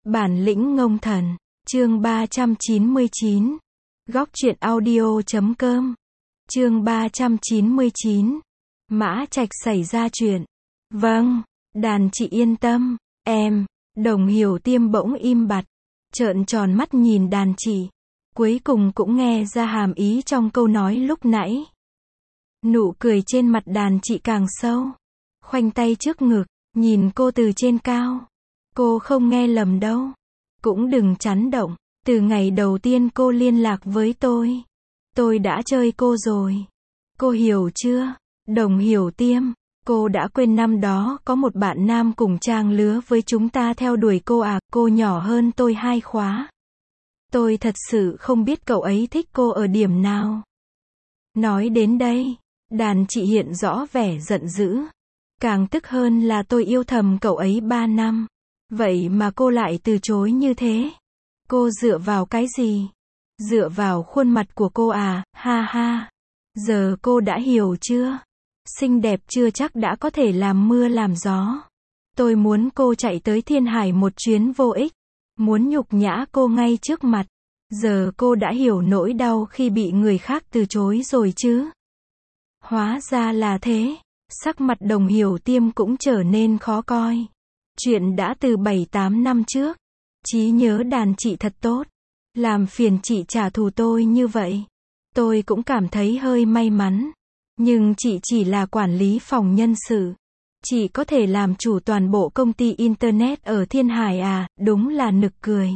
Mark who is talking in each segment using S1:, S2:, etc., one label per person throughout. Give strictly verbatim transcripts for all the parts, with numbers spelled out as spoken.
S1: Bản lĩnh ngông thần, chương ba trăm chín mươi chín. Góc truyện audio chấm com. Chương ba trăm chín mươi chín. Mã Trạch xảy ra chuyện. Vâng, đàn chị yên tâm, em. Đồng Hiểu Tiêm bỗng im bặt, trợn tròn mắt nhìn đàn chị. Cuối cùng cũng nghe ra hàm ý trong câu nói lúc nãy. Nụ cười trên mặt đàn chị càng sâu. Khoanh tay trước ngực, nhìn cô từ trên cao. Cô không nghe lầm đâu. Cũng đừng chấn động. Từ ngày đầu tiên cô liên lạc với tôi, tôi đã chơi cô rồi. Cô hiểu chưa? Đồng Hiểu Tiêm, cô đã quên năm đó có một bạn nam cùng trang lứa với chúng ta theo đuổi cô à? Cô nhỏ hơn tôi hai khóa. Tôi thật sự không biết cậu ấy thích cô ở điểm nào. Nói đến đây, đàn chị hiện rõ vẻ giận dữ. Càng tức hơn là tôi yêu thầm cậu ấy ba năm. Vậy mà cô lại từ chối như thế. Cô dựa vào cái gì? Dựa vào khuôn mặt của cô à? Ha ha. Giờ cô đã hiểu chưa? Xinh đẹp chưa chắc đã có thể làm mưa làm gió. Tôi muốn cô chạy tới Thiên Hải một chuyến vô ích. Muốn nhục nhã cô ngay trước mặt. Giờ cô đã hiểu nỗi đau khi bị người khác từ chối rồi chứ? Hóa ra là thế. Sắc mặt Đồng Hiểu Tiêm cũng trở nên khó coi. Chuyện đã từ bảy tám năm trước. Trí nhớ đàn chị thật tốt. Làm phiền chị trả thù tôi như vậy. Tôi cũng cảm thấy hơi may mắn. Nhưng chị chỉ là quản lý phòng nhân sự. Chị có thể làm chủ toàn bộ công ty Internet ở Thiên Hải à? Đúng là nực cười.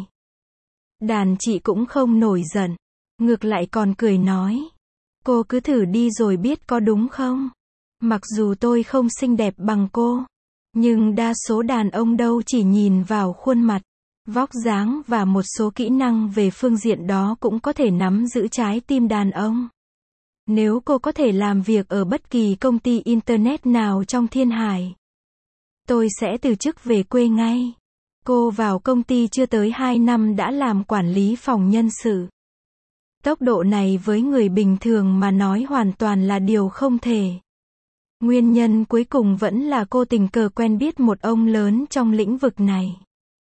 S1: Đàn chị cũng không nổi giận. Ngược lại còn cười nói. Cô cứ thử đi rồi biết có đúng không? Mặc dù tôi không xinh đẹp bằng cô. Nhưng đa số đàn ông đâu chỉ nhìn vào khuôn mặt, vóc dáng và một số kỹ năng về phương diện đó cũng có thể nắm giữ trái tim đàn ông. Nếu cô có thể làm việc ở bất kỳ công ty Internet nào trong Thiên Hải, tôi sẽ từ chức về quê ngay. Cô vào công ty chưa tới hai năm đã làm quản lý phòng nhân sự. Tốc độ này với người bình thường mà nói hoàn toàn là điều không thể. Nguyên nhân cuối cùng vẫn là cô tình cờ quen biết một ông lớn trong lĩnh vực này.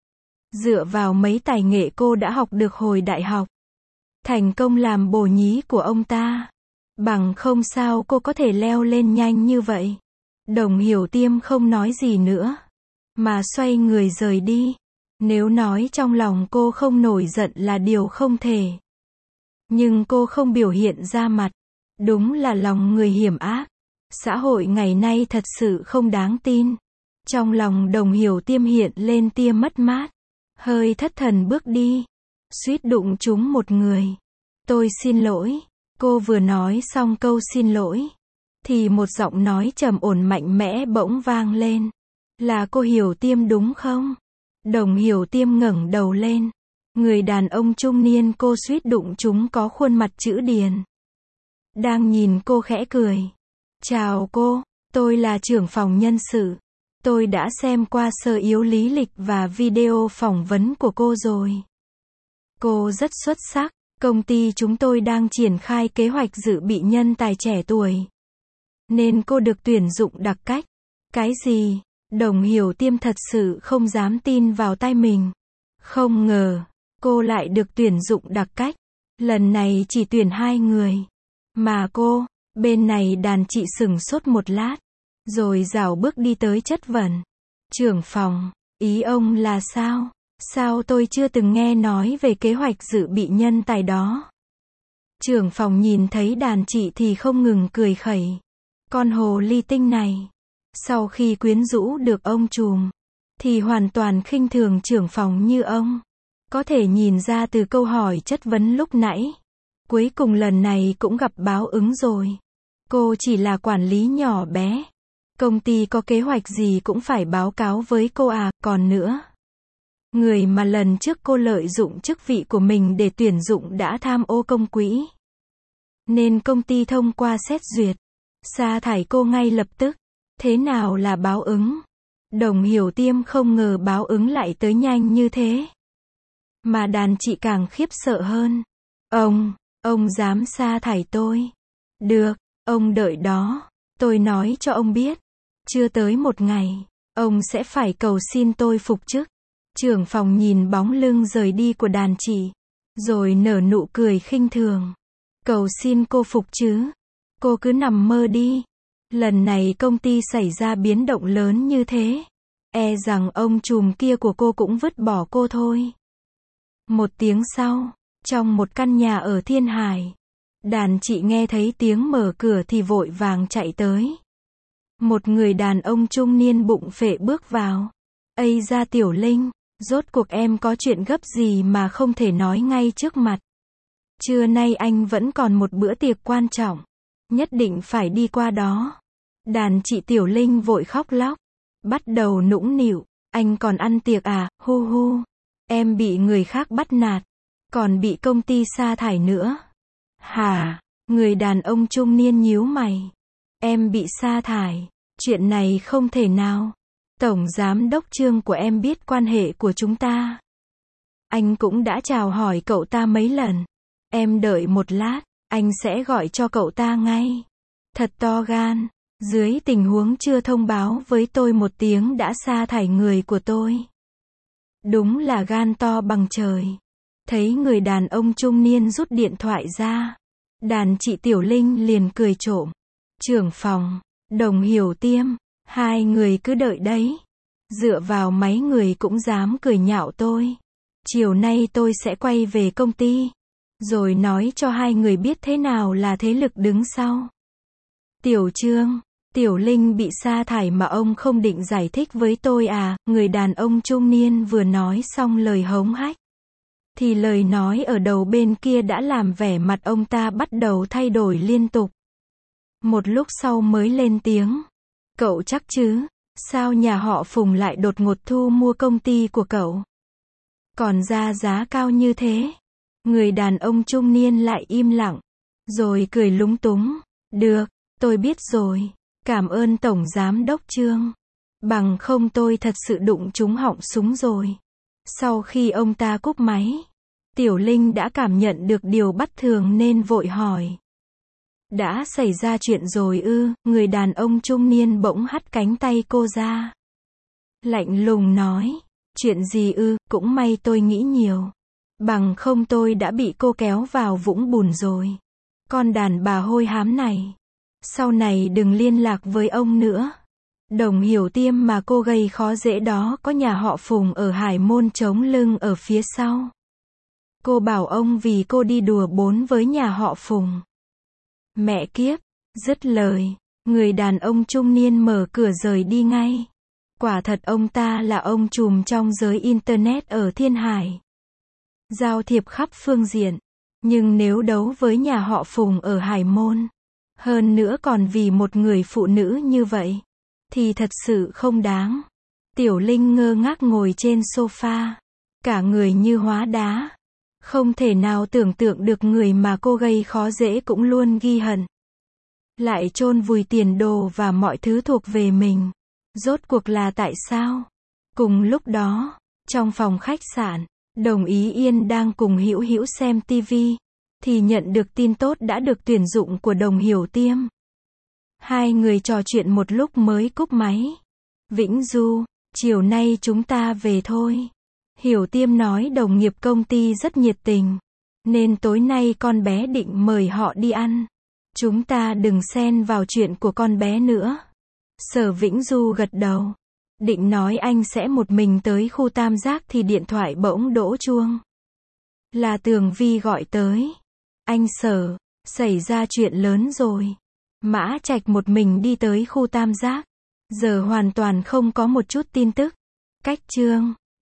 S1: Dựa vào mấy tài nghệ cô đã học được hồi đại học, thành công làm bồ nhí của ông ta. Bằng không sao cô có thể leo lên nhanh như vậy. Đồng Hiểu Tiêm không nói gì nữa, mà xoay người rời đi. Nếu nói trong lòng cô không nổi giận là điều không thể. Nhưng cô không biểu hiện ra mặt. Đúng là lòng người hiểm ác. Xã hội ngày nay thật sự không đáng tin. Trong lòng Đồng Hiểu Tiêm hiện lên tia mất mát. Hơi thất thần bước đi. Suýt đụng trúng một người. Tôi xin lỗi. Cô vừa nói xong câu xin lỗi, thì một giọng nói trầm ổn mạnh mẽ bỗng vang lên. Là cô Hiểu Tiêm đúng không? Đồng Hiểu Tiêm ngẩng đầu lên. Người đàn ông trung niên cô suýt đụng trúng có khuôn mặt chữ điền. Đang nhìn cô khẽ cười. Chào cô, tôi là trưởng phòng nhân sự. Tôi đã xem qua sơ yếu lý lịch và video phỏng vấn của cô rồi. Cô rất xuất sắc. Công ty chúng tôi đang triển khai kế hoạch dự bị nhân tài trẻ tuổi. Nên cô được tuyển dụng đặc cách. Cái gì? Đồng Hiểu Tiêm thật sự không dám tin vào tai mình. Không ngờ, cô lại được tuyển dụng đặc cách. Lần này chỉ tuyển hai người. Mà cô, bên này đàn chị sửng sốt một lát. Rồi rảo bước đi tới chất vấn. Trưởng phòng, ý ông là sao? Sao tôi chưa từng nghe nói về kế hoạch dự bị nhân tài đó? Trưởng phòng nhìn thấy đàn chị thì không ngừng cười khẩy. Con hồ ly tinh này. Sau khi quyến rũ được ông trùm, thì hoàn toàn khinh thường trưởng phòng như ông. Có thể nhìn ra từ câu hỏi chất vấn lúc nãy. Cuối cùng lần này cũng gặp báo ứng rồi. Cô chỉ là quản lý nhỏ bé. Công ty có kế hoạch gì cũng phải báo cáo với cô à, còn nữa. Người mà lần trước cô lợi dụng chức vị của mình để tuyển dụng đã tham ô công quỹ. Nên công ty thông qua xét duyệt, sa thải cô ngay lập tức. Thế nào là báo ứng? Đồng Hiểu Tiêm không ngờ báo ứng lại tới nhanh như thế. Mà đàn chị càng khiếp sợ hơn. Ông, ông dám sa thải tôi? Được, ông đợi đó. Tôi nói cho ông biết. Chưa tới một ngày, ông sẽ phải cầu xin tôi phục chức. Trưởng phòng nhìn bóng lưng rời đi của đàn chị, rồi nở nụ cười khinh thường. Cầu xin cô phục chứ. Cô cứ nằm mơ đi. Lần này công ty xảy ra biến động lớn như thế, e rằng ông trùm kia của cô cũng vứt bỏ cô thôi. Một tiếng sau, trong một căn nhà ở Thiên Hải, đàn chị nghe thấy tiếng mở cửa thì vội vàng chạy tới. Một người đàn ông trung niên bụng phệ bước vào. Ây da Tiểu Linh, rốt cuộc em có chuyện gấp gì mà không thể nói ngay trước mặt? Trưa nay anh vẫn còn một bữa tiệc quan trọng, nhất định phải đi qua đó. Đàn chị Tiểu Linh vội khóc lóc, bắt đầu nũng nịu, anh còn ăn tiệc à, hu hu. Em bị người khác bắt nạt, còn bị công ty sa thải nữa. Hả? Người đàn ông trung niên nhíu mày. Em bị sa thải? Chuyện này không thể nào. Tổng giám đốc Trương của em biết quan hệ của chúng ta. Anh cũng đã chào hỏi cậu ta mấy lần. Em đợi một lát, anh sẽ gọi cho cậu ta ngay. Thật to gan, dưới tình huống chưa thông báo với tôi một tiếng đã sa thải người của tôi. Đúng là gan to bằng trời. Thấy người đàn ông trung niên rút điện thoại ra, đàn chị Tiểu Linh liền cười trộm. Trưởng phòng, Đồng Hiểu Tiêm, hai người cứ đợi đấy. Dựa vào mấy người cũng dám cười nhạo tôi. Chiều nay tôi sẽ quay về công ty, rồi nói cho hai người biết thế nào là thế lực đứng sau. Tiểu Trương, Tiểu Linh bị sa thải mà ông không định giải thích với tôi à? Người đàn ông trung niên vừa nói xong lời hống hách, thì lời nói ở đầu bên kia đã làm vẻ mặt ông ta bắt đầu thay đổi liên tục. Một lúc sau mới lên tiếng. Cậu chắc chứ? Sao nhà họ Phùng lại đột ngột thu mua công ty của cậu? Còn ra giá cao như thế? Người đàn ông trung niên lại im lặng, rồi cười lúng túng. Được, tôi biết rồi. Cảm ơn Tổng Giám đốc Trương. Bằng không tôi thật sự đụng trúng họng súng rồi. Sau khi ông ta cúp máy, Tiểu Linh đã cảm nhận được điều bất thường nên vội hỏi. Đã xảy ra chuyện rồi ư? Người đàn ông trung niên bỗng hất cánh tay cô ra. Lạnh lùng nói. Chuyện gì ư? Cũng may tôi nghĩ nhiều. Bằng không tôi đã bị cô kéo vào vũng bùn rồi. Con đàn bà hôi hám này. Sau này đừng liên lạc với ông nữa. Đồng Hiểu Tiêm mà cô gây khó dễ đó có nhà họ Phùng ở Hải Môn chống lưng ở phía sau. Cô bảo ông vì cô đi đùa bốn với nhà họ Phùng. Mẹ kiếp, dứt lời, người đàn ông trung niên mở cửa rời đi ngay. Quả thật ông ta là ông trùm trong giới Internet ở Thiên Hải. Giao thiệp khắp phương diện. Nhưng nếu đấu với nhà họ Phùng ở Hải Môn, hơn nữa còn vì một người phụ nữ như vậy, thì thật sự không đáng. Tiểu Linh ngơ ngác ngồi trên sofa, cả người như hóa đá. Không thể nào tưởng tượng được người mà cô gây khó dễ cũng luôn ghi hận, lại chôn vùi tiền đồ và mọi thứ thuộc về mình. Rốt cuộc là tại sao? Cùng lúc đó, trong phòng khách sạn, Đồng Ý Yên đang cùng Hữu Hữu xem tivi, thì nhận được tin tốt đã được tuyển dụng của Đồng Hiểu Tiêm. Hai người trò chuyện một lúc mới cúp máy. Vĩnh Du, chiều nay chúng ta về thôi. Hiểu Tiêm nói đồng nghiệp công ty rất nhiệt tình, nên tối nay con bé định mời họ đi ăn. Chúng ta đừng xen vào chuyện của con bé nữa. Sở Vĩnh Du gật đầu, định nói anh sẽ một mình tới khu Tam Giác thì điện thoại bỗng đổ chuông. Là Tường Vi gọi tới. Anh Sở, xảy ra chuyện lớn rồi. Mã Trạch một mình đi tới khu Tam Giác, giờ hoàn toàn không có một chút tin tức. Cách Trương